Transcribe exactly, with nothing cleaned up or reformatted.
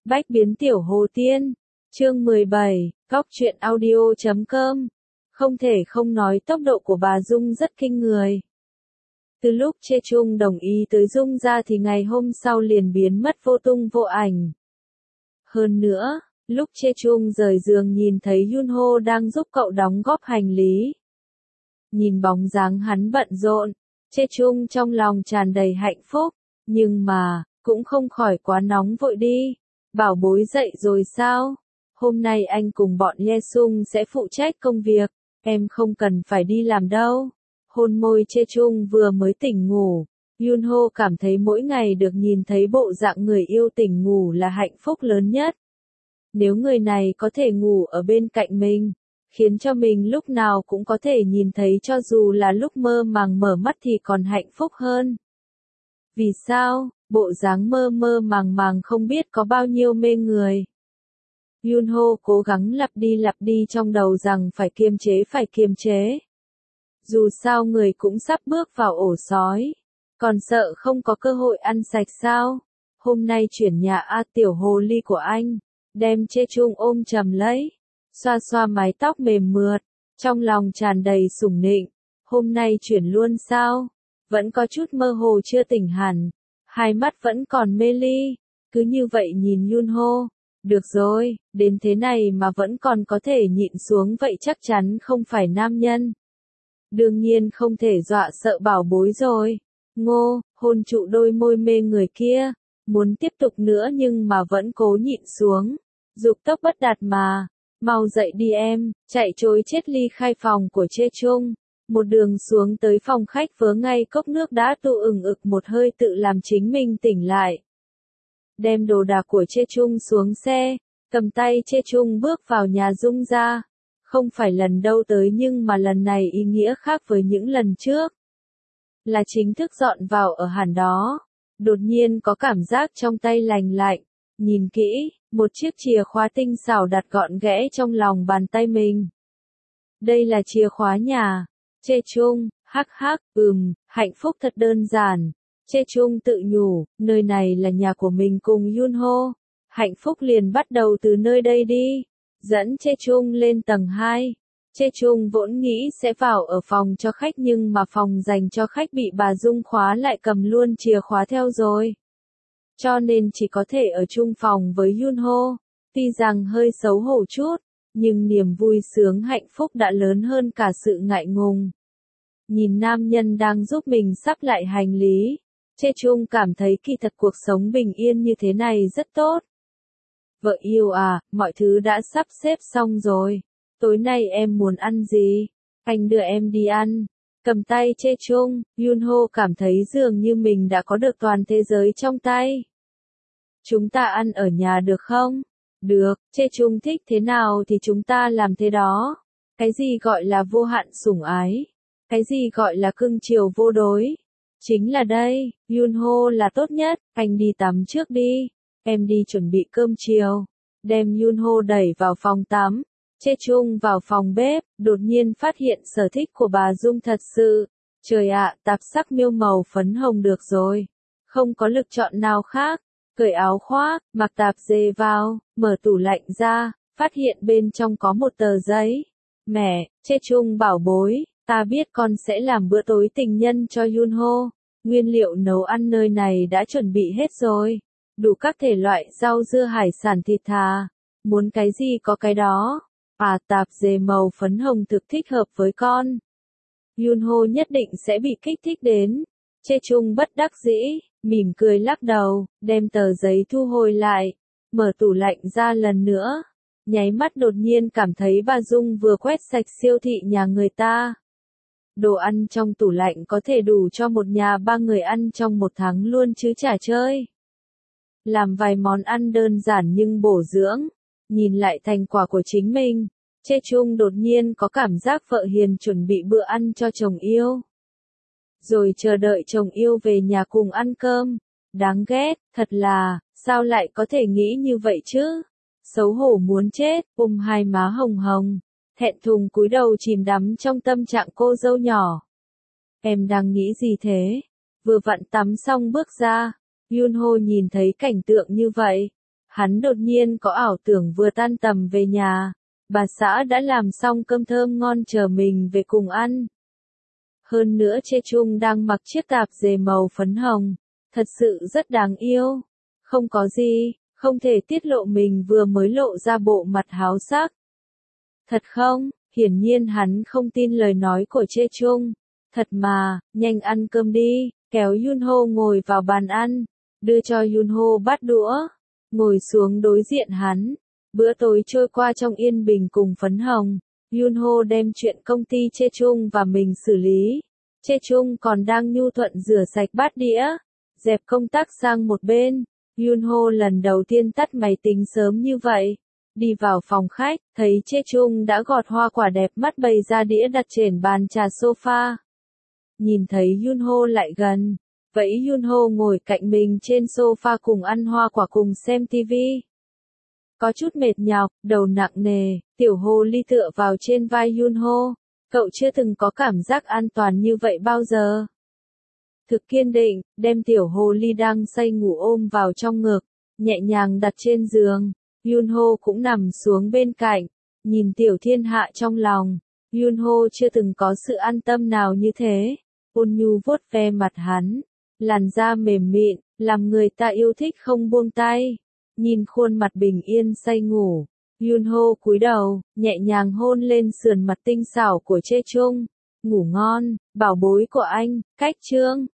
Bách biến tiểu hồ tiên. Chương mười bảy, Cóc truyện audio chấm com. Không thể không nói tốc độ của bà Dung rất kinh người. Từ lúc Chê Trung đồng ý tới Dung ra thì ngày hôm sau liền biến mất vô tung vô ảnh. Hơn nữa, lúc Chê Trung rời giường nhìn thấy Yunho đang giúp cậu đóng góp hành lý. Nhìn bóng dáng hắn bận rộn, Chê Trung trong lòng tràn đầy hạnh phúc, nhưng mà, cũng không khỏi quá nóng vội đi. Bảo bối dậy rồi sao? Hôm nay anh cùng bọn Ye Sung sẽ phụ trách công việc, em không cần phải đi làm đâu. Hôn môi Chê Trung vừa mới tỉnh ngủ, Yunho cảm thấy mỗi ngày được nhìn thấy bộ dạng người yêu tỉnh ngủ là hạnh phúc lớn nhất. Nếu người này có thể ngủ ở bên cạnh mình, khiến cho mình lúc nào cũng có thể nhìn thấy cho dù là lúc mơ màng mở mắt thì còn hạnh phúc hơn. Vì sao? Bộ dáng mơ mơ màng màng không biết có bao nhiêu mê người. Yunho cố gắng lặp đi lặp đi trong đầu rằng phải kiềm chế phải kiềm chế. Dù sao người cũng sắp bước vào ổ sói. Còn sợ không có cơ hội ăn sạch sao? Hôm nay chuyển nhà A tiểu hồ ly của anh. Đem Chê Trung ôm chầm lấy. Xoa xoa mái tóc mềm mượt. Trong lòng tràn đầy sủng nịnh. Hôm nay chuyển luôn sao? Vẫn có chút mơ hồ chưa tỉnh hẳn. Hai mắt vẫn còn mê ly. Cứ như vậy nhìn Yunho. Được rồi, đến thế này mà vẫn còn có thể nhịn xuống vậy chắc chắn không phải nam nhân. Đương nhiên không thể dọa sợ bảo bối rồi. Ngô, hôn trụ đôi môi mê người kia. Muốn tiếp tục nữa nhưng mà vẫn cố nhịn xuống. Dục tốc bất đạt mà. Mau dậy đi em, chạy trối chết ly khai phòng của Chê Trung. Một đường xuống tới phòng khách vớ ngay cốc nước đã tụ ừng ực một hơi tự làm chính mình tỉnh lại. Đem đồ đạc của Chê Trung xuống xe, cầm tay Chê Trung bước vào nhà Dung ra. Không phải lần đâu tới nhưng mà lần này ý nghĩa khác với những lần trước. Là chính thức dọn vào ở hẳn đó. Đột nhiên có cảm giác trong tay lành lạnh. Nhìn kỹ, một chiếc chìa khóa tinh xảo đặt gọn ghẽ trong lòng bàn tay mình. Đây là chìa khóa nhà. Chê Trung, hắc hắc, ừm, hạnh phúc thật đơn giản. Chê Trung tự nhủ, nơi này là nhà của mình cùng Yunho. Hạnh phúc liền bắt đầu từ nơi đây đi. Dẫn Chê Trung lên tầng hai. Chê Trung vốn nghĩ sẽ vào ở phòng cho khách nhưng mà phòng dành cho khách bị bà Dung khóa lại cầm luôn chìa khóa theo rồi. Cho nên chỉ có thể ở chung phòng với Yunho. Tuy rằng hơi xấu hổ chút, nhưng niềm vui sướng hạnh phúc đã lớn hơn cả sự ngại ngùng. Nhìn nam nhân đang giúp mình sắp lại hành lý. Chê Trung cảm thấy kỳ thật cuộc sống bình yên như thế này rất tốt. Vợ yêu à, mọi thứ đã sắp xếp xong rồi. Tối nay em muốn ăn gì? Anh đưa em đi ăn. Cầm tay Chê Trung, Yunho cảm thấy dường như mình đã có được toàn thế giới trong tay. Chúng ta ăn ở nhà được không? Được, Chê Trung thích thế nào thì chúng ta làm thế đó. Cái gì gọi là vô hạn sủng ái? Cái gì gọi là cưng chiều vô đối? Chính là đây, Yunho là tốt nhất, anh đi tắm trước đi. Em đi chuẩn bị cơm chiều. Đem Yunho đẩy vào phòng tắm. Chê Trung vào phòng bếp, đột nhiên phát hiện sở thích của bà Dung thật sự. Trời ạ, tạp sắc miêu màu phấn hồng được rồi. Không có lựa chọn nào khác. Cởi áo khoác, mặc tạp dề vào, mở tủ lạnh ra, phát hiện bên trong có một tờ giấy. Mẹ, Chê Trung bảo bối, ta biết con sẽ làm bữa tối tình nhân cho Yunho. Nguyên liệu nấu ăn nơi này đã chuẩn bị hết rồi. Đủ các thể loại rau dưa hải sản thịt thà. Muốn cái gì có cái đó. À, tạp dề màu phấn hồng thực thích hợp với con. Yunho nhất định sẽ bị kích thích đến. Chê Trung bất đắc dĩ, mỉm cười lắc đầu, đem tờ giấy thu hồi lại. Mở tủ lạnh ra lần nữa. Nháy mắt đột nhiên cảm thấy bà Dung vừa quét sạch siêu thị nhà người ta. Đồ ăn trong tủ lạnh có thể đủ cho một nhà ba người ăn trong một tháng luôn chứ chả chơi. Làm vài món ăn đơn giản nhưng bổ dưỡng. Nhìn lại thành quả của chính mình. Chê Trung đột nhiên có cảm giác vợ hiền chuẩn bị bữa ăn cho chồng yêu. Rồi chờ đợi chồng yêu về nhà cùng ăn cơm. Đáng ghét, thật là, sao lại có thể nghĩ như vậy chứ? Xấu hổ muốn chết, ôm hai má hồng hồng. Thẹn thùng cúi đầu chìm đắm trong tâm trạng cô dâu nhỏ. Em đang nghĩ gì thế? Vừa vặn tắm xong bước ra. Yunho nhìn thấy cảnh tượng như vậy. Hắn đột nhiên có ảo tưởng vừa tan tầm về nhà, bà xã đã làm xong cơm thơm ngon chờ mình về cùng ăn. Hơn nữa Chê Chung đang mặc chiếc tạp dề màu phấn hồng, thật sự rất đáng yêu. Không có gì, không thể tiết lộ mình vừa mới lộ ra bộ mặt háo sắc. Thật không? Hiển nhiên hắn không tin lời nói của Chê Chung. Thật mà, nhanh ăn cơm đi, kéo Yunho ngồi vào bàn ăn, đưa cho Yunho bát đũa, ngồi xuống đối diện hắn. Bữa tối trôi qua trong yên bình cùng phấn hồng. Yunho đem chuyện công ty Chê Chung và mình xử lý. Chê Chung còn đang nhu thuận rửa sạch bát đĩa, dẹp công tắc sang một bên. Yunho lần đầu tiên tắt máy tính sớm như vậy. Đi vào phòng khách, thấy Chê Chung đã gọt hoa quả đẹp mắt bày ra đĩa đặt trên bàn trà sofa. Nhìn thấy Yunho lại gần, vẫy Yunho ngồi cạnh mình trên sofa cùng ăn hoa quả cùng xem tivi. Có chút mệt nhọc, đầu nặng nề, tiểu hồ ly tựa vào trên vai Yunho. Cậu chưa từng có cảm giác an toàn như vậy bao giờ. Thực kiên định, đem tiểu hồ ly đang say ngủ ôm vào trong ngực, nhẹ nhàng đặt trên giường. Yunho cũng nằm xuống bên cạnh, nhìn tiểu thiên hạ trong lòng. Yunho chưa từng có sự an tâm nào như thế. Ôn nhu vuốt ve mặt hắn, làn da mềm mịn, làm người ta yêu thích không buông tay. Nhìn khuôn mặt bình yên say ngủ, Yunho cúi đầu, nhẹ nhàng hôn lên sườn mặt tinh xảo của Chê Chung. Ngủ ngon, bảo bối của anh, cách chương.